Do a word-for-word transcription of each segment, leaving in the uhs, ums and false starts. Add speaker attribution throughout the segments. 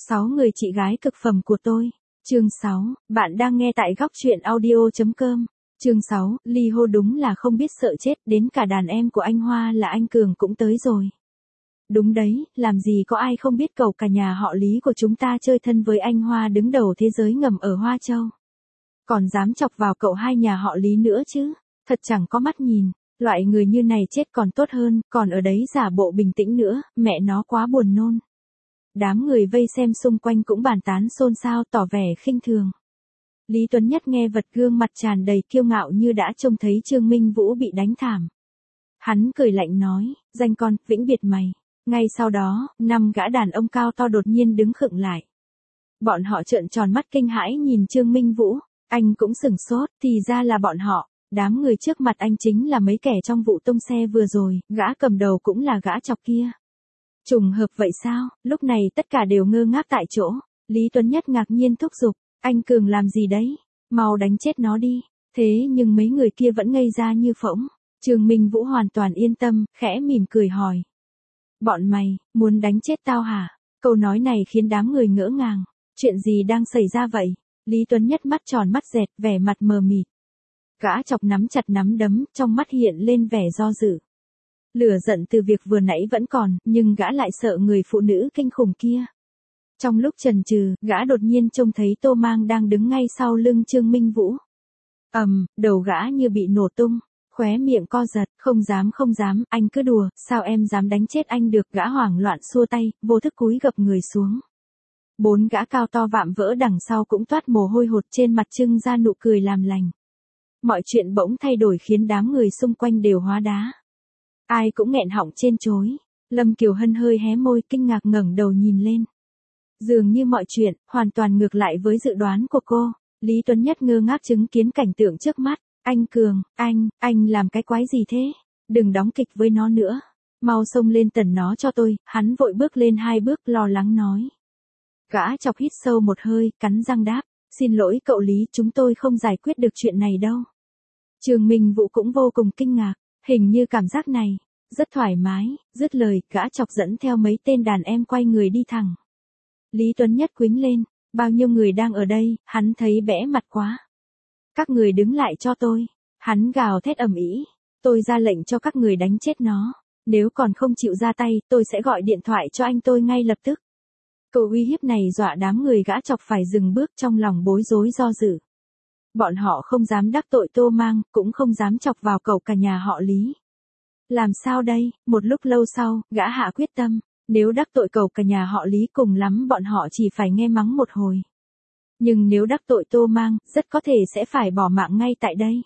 Speaker 1: sáu người chị gái cực phẩm của tôi. Chương sáu, bạn đang nghe tại góc truyện audio.com. Chương sáu, ly hôn đúng là không biết sợ chết, đến cả đàn em của anh Hoa là anh Cường cũng tới rồi. Đúng đấy, làm gì có ai không biết cậu cả nhà họ Lý của chúng ta chơi thân với anh Hoa đứng đầu thế giới ngầm ở Hoa Châu. Còn dám chọc vào cậu hai nhà họ Lý nữa chứ, thật chẳng có mắt nhìn, loại người như này chết còn tốt hơn, còn ở đấy giả bộ bình tĩnh nữa, mẹ nó quá buồn nôn. Đám người vây xem xung quanh cũng bàn tán xôn xao tỏ vẻ khinh thường. Lý Tuấn Nhất nghe vật gương mặt tràn đầy kiêu ngạo như đã trông thấy Trương Minh Vũ bị đánh thảm. Hắn cười lạnh nói, danh con, vĩnh biệt mày. Ngay sau đó, năm gã đàn ông cao to đột nhiên đứng khựng lại. Bọn họ trợn tròn mắt kinh hãi nhìn Trương Minh Vũ, anh cũng sửng sốt, thì ra là bọn họ. Đám người trước mặt anh chính là mấy kẻ trong vụ tông xe vừa rồi, gã cầm đầu cũng là gã chọc kia. Trùng hợp vậy sao? Lúc này tất cả đều ngơ ngác tại chỗ. Lý Tuấn Nhất ngạc nhiên thúc giục, anh Cường làm gì đấy? Mau đánh chết nó đi. Thế nhưng mấy người kia vẫn ngây ra như phỗng. Trương Minh Vũ hoàn toàn yên tâm, khẽ mỉm cười hỏi. Bọn mày, muốn đánh chết tao hả? Câu nói này khiến đám người ngỡ ngàng. Chuyện gì đang xảy ra vậy? Lý Tuấn Nhất mắt tròn mắt dẹt, vẻ mặt mờ mịt. Gã chọc nắm chặt nắm đấm, trong mắt hiện lên vẻ do dự. Lửa giận từ việc vừa nãy vẫn còn, nhưng gã lại sợ người phụ nữ kinh khủng kia. Trong lúc chần chừ, gã đột nhiên trông thấy Tô Mang đang đứng ngay sau lưng Trương Minh Vũ. Ầm, um, đầu gã như bị nổ tung, khóe miệng co giật, không dám không dám, anh cứ đùa, sao em dám đánh chết anh được, gã hoảng loạn xua tay, vô thức cúi gập người xuống. Bốn gã cao to vạm vỡ đằng sau cũng toát mồ hôi hột trên mặt trưng ra nụ cười làm lành. Mọi chuyện bỗng thay đổi khiến đám người xung quanh đều hóa đá. Ai cũng nghẹn họng trên trối. Lâm Kiều Hân hơi hé môi kinh ngạc ngẩng đầu nhìn lên. Dường như mọi chuyện, hoàn toàn ngược lại với dự đoán của cô. Lý Tuấn Nhất ngơ ngác chứng kiến cảnh tượng trước mắt. Anh Cường, anh, anh làm cái quái gì thế? Đừng đóng kịch với nó nữa. Mau xông lên tần nó cho tôi. Hắn vội bước lên hai bước lo lắng nói. Gã chọc hít sâu một hơi, cắn răng đáp. Xin lỗi cậu Lý, chúng tôi không giải quyết được chuyện này đâu. Trương Minh Vũ cũng vô cùng kinh ngạc. Hình như cảm giác này, rất thoải mái, dứt lời, gã chọc dẫn theo mấy tên đàn em quay người đi thẳng. Lý Tuấn Nhất quĩnh lên, bao nhiêu người đang ở đây, hắn thấy bẽ mặt quá. Các người đứng lại cho tôi, hắn gào thét ầm ĩ, tôi ra lệnh cho các người đánh chết nó, nếu còn không chịu ra tay, tôi sẽ gọi điện thoại cho anh tôi ngay lập tức. Câu uy hiếp này dọa đám người gã chọc phải dừng bước trong lòng bối rối do dự. Bọn họ không dám đắc tội Tô Mang, cũng không dám chọc vào cậu cả nhà họ Lý. Làm sao đây? Một lúc lâu sau, gã hạ quyết tâm, nếu đắc tội cậu cả nhà họ Lý cùng lắm bọn họ chỉ phải nghe mắng một hồi. Nhưng nếu đắc tội Tô Mang, rất có thể sẽ phải bỏ mạng ngay tại đây.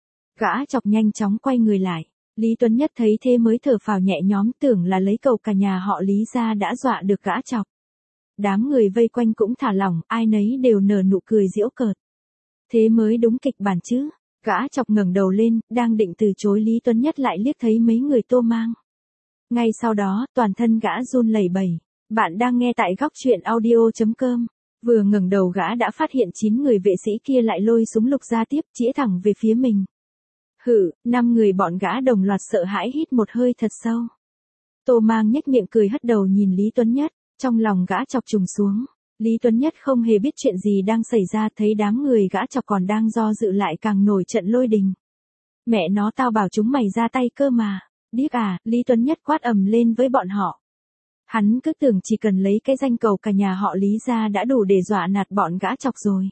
Speaker 1: Gã chọc nhanh chóng quay người lại. Lý Tuấn Nhất thấy thế mới thở phào nhẹ nhõm, tưởng là lấy cậu cả nhà họ Lý ra đã dọa được gã chọc. Đám người vây quanh cũng thả lỏng, ai nấy đều nở nụ cười giễu cợt. Thế mới đúng kịch bản chứ. Gã chọc ngẩng đầu lên, đang định từ chối, Lý Tuấn Nhất lại liếc thấy mấy người Tô Mang. Ngay sau đó, toàn thân gã run lẩy bẩy. Bạn đang nghe tại góc truyện audio.com. Vừa ngẩng đầu gã đã phát hiện chín người vệ sĩ kia lại lôi súng lục ra tiếp, chĩa thẳng về phía mình. Hử, năm người bọn gã đồng loạt sợ hãi hít một hơi thật sâu. Tô Mang nhếch miệng cười hất đầu nhìn Lý Tuấn Nhất, trong lòng gã chọc trùng xuống. Lý Tuấn Nhất không hề biết chuyện gì đang xảy ra, thấy đám người gã chọc còn đang do dự lại càng nổi trận lôi đình. Mẹ nó, tao bảo chúng mày ra tay cơ mà. Điếc à, Lý Tuấn Nhất quát ầm lên với bọn họ. Hắn cứ tưởng chỉ cần lấy cái danh cầu cả nhà họ Lý ra đã đủ để dọa nạt bọn gã chọc rồi.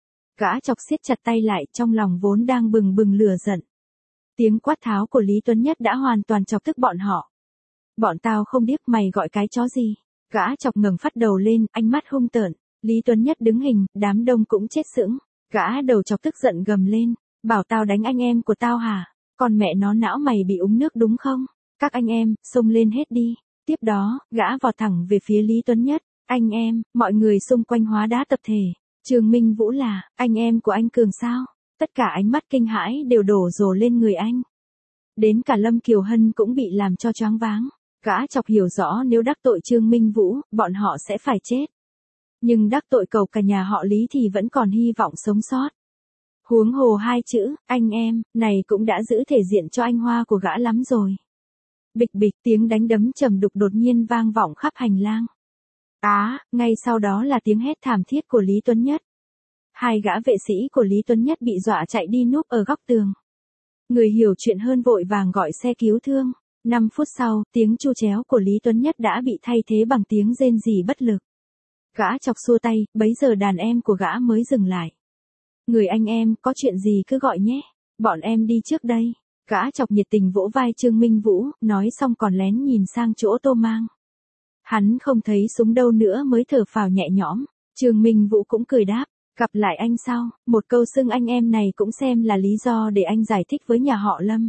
Speaker 1: Gã chọc siết chặt tay lại, trong lòng vốn đang bừng bừng lửa giận. Tiếng quát tháo của Lý Tuấn Nhất đã hoàn toàn chọc tức bọn họ. Bọn tao không điếc, mày gọi cái chó gì? Gã chọc ngẩng phát đầu lên, ánh mắt hung tợn. Lý Tuấn Nhất đứng hình, đám đông cũng chết sững. Gã đầu chọc tức giận gầm lên, bảo tao đánh anh em của tao hả? Còn mẹ nó, não mày bị uống nước đúng không? Các anh em, xông lên hết đi. Tiếp đó, gã vọt thẳng về phía Lý Tuấn Nhất. Anh em, mọi người xung quanh hóa đá tập thể. Trương Minh Vũ là anh em của anh Cường sao? Tất cả ánh mắt kinh hãi đều đổ dồn lên người anh. Đến cả Lâm Kiều Hân cũng bị làm cho choáng váng. Gã chọc hiểu rõ nếu đắc tội Trương Minh Vũ, bọn họ sẽ phải chết. Nhưng đắc tội cậu cả nhà họ Lý thì vẫn còn hy vọng sống sót. Huống hồ hai chữ, anh em, này cũng đã giữ thể diện cho anh Hoa của gã lắm rồi. Bịch bịch, tiếng đánh đấm trầm đục đột nhiên vang vọng khắp hành lang. Á, ngay sau đó là tiếng hét thảm thiết của Lý Tuấn Nhất. Hai gã vệ sĩ của Lý Tuấn Nhất bị dọa chạy đi núp ở góc tường. Người hiểu chuyện hơn vội vàng gọi xe cứu thương. Năm phút sau, tiếng chu chéo của Lý Tuấn Nhất đã bị thay thế bằng tiếng rên rỉ bất lực. Gã chọc xua tay, bấy giờ đàn em của gã mới dừng lại. Người anh em, có chuyện gì cứ gọi nhé. Bọn em đi trước đây. Gã chọc nhiệt tình vỗ vai Trương Minh Vũ, nói xong còn lén nhìn sang chỗ Tô Mang. Hắn không thấy súng đâu nữa mới thở phào nhẹ nhõm. Trương Minh Vũ cũng cười đáp, gặp lại anh sau, một câu xưng anh em này cũng xem là lý do để anh giải thích với nhà họ Lâm.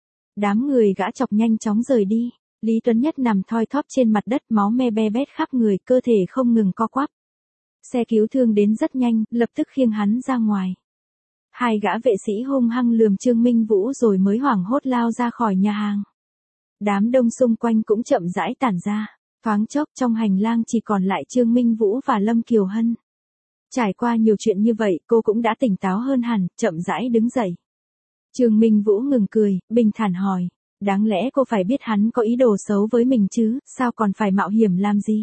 Speaker 1: Đám người gã chọc nhanh chóng rời đi. Lý Tuấn Nhất nằm thoi thóp trên mặt đất, máu me be bét khắp người, cơ thể không ngừng co quắp. Xe cứu thương đến rất nhanh, lập tức khiêng hắn ra ngoài. Hai gã vệ sĩ hung hăng lườm Trương Minh Vũ rồi mới hoảng hốt lao ra khỏi nhà hàng. Đám đông xung quanh cũng chậm rãi tản ra. Thoáng chốc trong hành lang chỉ còn lại Trương Minh Vũ và Lâm Kiều Hân. Trải qua nhiều chuyện như vậy, cô cũng đã tỉnh táo hơn hẳn, chậm rãi đứng dậy. Trương Minh Vũ ngừng cười, bình thản hỏi, đáng lẽ cô phải biết hắn có ý đồ xấu với mình chứ, sao còn phải mạo hiểm làm gì?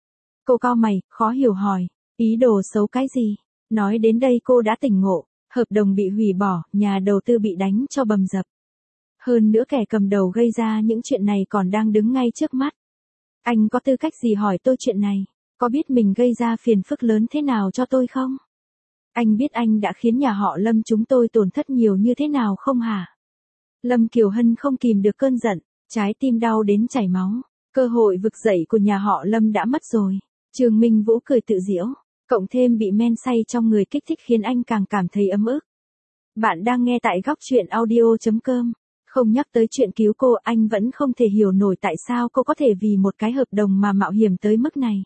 Speaker 1: Cô cau mày, khó hiểu hỏi, ý đồ xấu cái gì? Nói đến đây cô đã tỉnh ngộ, hợp đồng bị hủy bỏ, nhà đầu tư bị đánh cho bầm dập. Hơn nữa kẻ cầm đầu gây ra những chuyện này còn đang đứng ngay trước mắt. Anh có tư cách gì hỏi tôi chuyện này? Có biết mình gây ra phiền phức lớn thế nào cho tôi không? Anh biết anh đã khiến nhà họ Lâm chúng tôi tổn thất nhiều như thế nào không hả? Lâm Kiều Hân không kìm được cơn giận, trái tim đau đến chảy máu. Cơ hội vực dậy của nhà họ Lâm đã mất rồi. Trương Minh Vũ cười tự giễu, cộng thêm bị men say trong người kích thích khiến anh càng cảm thấy ấm ức. Bạn đang nghe tại góc truyện audio chấm com. Không nhắc tới chuyện cứu cô, anh vẫn không thể hiểu nổi tại sao cô có thể vì một cái hợp đồng mà mạo hiểm tới mức này.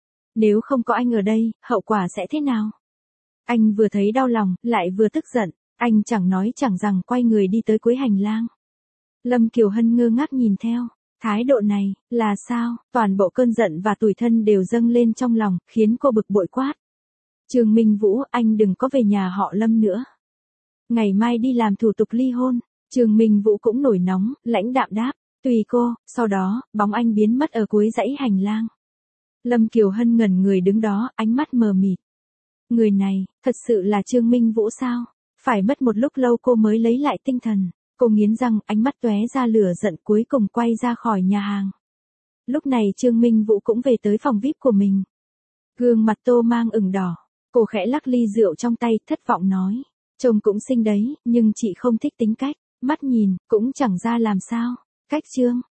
Speaker 1: Nếu không có anh ở đây, hậu quả sẽ thế nào? Anh vừa thấy đau lòng, lại vừa tức giận, anh chẳng nói chẳng rằng quay người đi tới cuối hành lang. Lâm Kiều Hân ngơ ngác nhìn theo, thái độ này, là sao? Toàn bộ cơn giận và tủi thân đều dâng lên trong lòng, khiến cô bực bội quát. Trương Minh Vũ, anh đừng có về nhà họ Lâm nữa. Ngày mai đi làm thủ tục ly hôn. Trương Minh Vũ cũng nổi nóng, lãnh đạm đáp, tùy cô, sau đó, bóng anh biến mất ở cuối dãy hành lang. Lâm Kiều Hân ngẩn người đứng đó, ánh mắt mờ mịt. Người này, thật sự là Trương Minh Vũ sao? Phải mất một lúc lâu cô mới lấy lại tinh thần. Cô nghiến răng, ánh mắt tóe ra lửa giận, cuối cùng quay ra khỏi nhà hàng. Lúc này Trương Minh Vũ cũng về tới phòng vi ai pi của mình. Gương mặt Tô Mang ửng đỏ. Cô khẽ lắc ly rượu trong tay, thất vọng nói. Trông cũng xinh đấy, nhưng chị không thích tính cách. Mắt nhìn, cũng chẳng ra làm sao. Cách Trương,